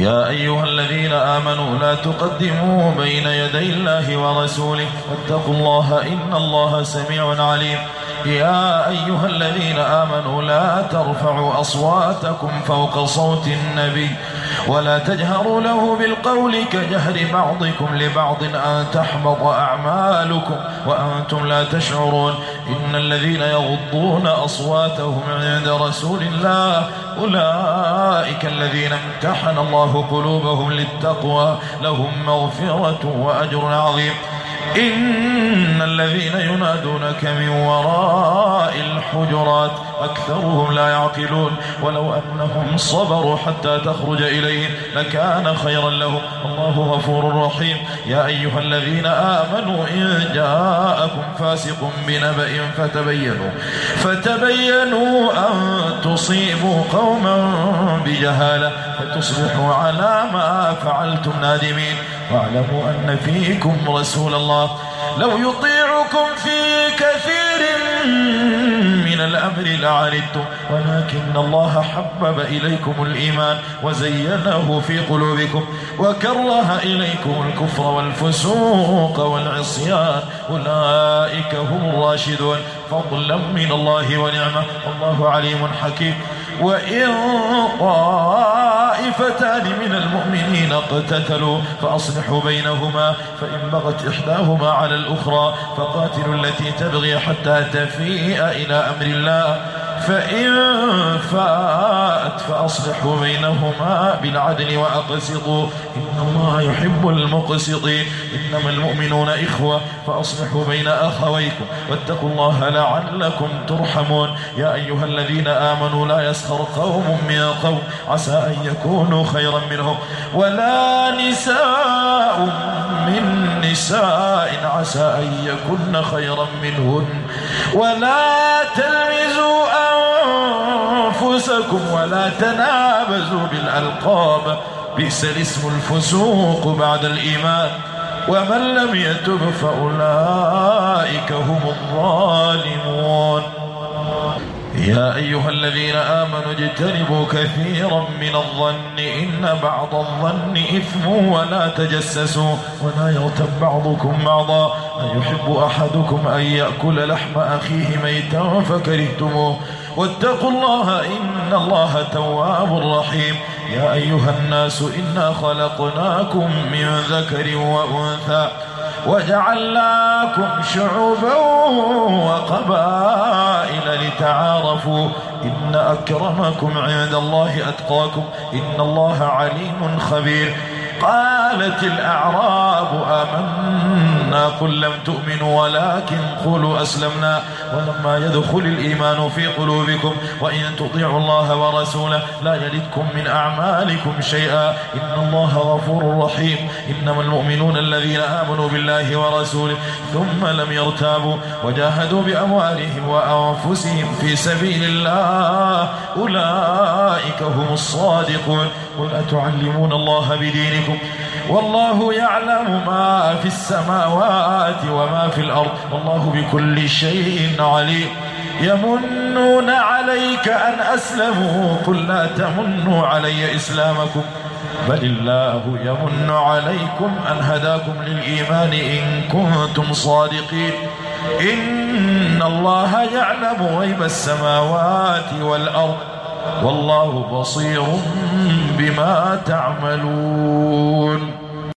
يا أيها الذين آمنوا لا تقدموا بين يدي الله ورسوله واتقوا الله إن الله سميع عليم. يا أيها الذين آمنوا لا ترفعوا أصواتكم فوق صوت النبي ولا تجهروا له بالقول كجهر بعضكم لبعض أن تحبط أعمالكم وأنتم لا تشعرون. إن الذين يغضون أصواتهم عند رسول الله أولئك الذين امتحن الله قلوبهم للتقوى لهم مغفرة وأجر عظيم. إن الذين ينادونك من وراء الحجرات أكثرهم لا يعقلون ولو أنهم صبروا حتى تخرج إليهم لكان خيرا لهم الله غفور رحيم. يا أيها الذين آمنوا إن جاءكم فاسق بنبأ فتبينوا أن تصيبوا قوما بجهالة فتصبحوا على ما فعلتم نادمين. واعلموا أن فيكم رسول الله لو يطيعكم في كثير من الأمر لعنتم ولكن الله حبب إليكم الإيمان وزينه في قلوبكم وكره إليكم الكفر والفسوق والعصيان أولئك هم الراشدون فضلا من الله ونعمة والله عليم حكيم. وإن طائفتان من المؤمنين اقتتلوا فأصلحوا بينهما فإن بغت إحداهما على الأخرى فقاتلوا التي تبغي حتى تفيء إلى أمر الله فإن فاءت فأصلحوا بينهما بالعدل وأقسطوا إن الله يحب المقسطين. إنما المؤمنون إخوة فأصلحوا بين أخويكم واتقوا الله لعلكم ترحمون. يا أيها الذين آمنوا لا يسخر قوم من قوم عسى أن يكونوا خيرا منهم ولا نساء من نساء عسى أن يكن خيرا منهن ولا تلمزوا أنفسكم ولا تنابزوا بالألقاب بئس الاسم الفسوق بعد الإيمان ومن لم يتب فأولئك هم الظالمون. يا أيها الذين آمنوا اجتنبوا كثيرا من الظن إن بعض الظن إثم ولا تجسسوا ولا يغتب بعضكم بعضا أيحب أحدكم أن يأكل لحم أخيه ميتا فكرهتموه واتقوا الله إن الله تواب رحيم. يا أيها الناس إنا خلقناكم من ذكر وأنثى وجعلناكم شعوبا وقبائل لتعارفوا إن أكرمكم عند الله أتقاكم إن الله عليم خبير. قالت الأعراب آمنا قل لم تؤمنوا ولكن قولوا أسلمنا ولما يدخل الإيمان في قلوبكم وإن تطيعوا الله ورسوله لا يلدكم من أعمالكم شيئا إن الله غفور رحيم. إنما المؤمنون الذين آمنوا بالله ورسوله ثم لم يرتابوا وجاهدوا بأموالهم وأنفسهم في سبيل الله أولئك هم الصادقون. قل أتعلمون الله بدينكم والله يعلم ما في السماوات وما في الأرض والله بكل شيء عليم. يمنون عليك أن أسلموا قل لا تمنوا علي إسلامكم بل الله يمن عليكم أن هداكم للإيمان إن كنتم صادقين. إن الله يعلم غيب السماوات والأرض والله بصير بما تعملون.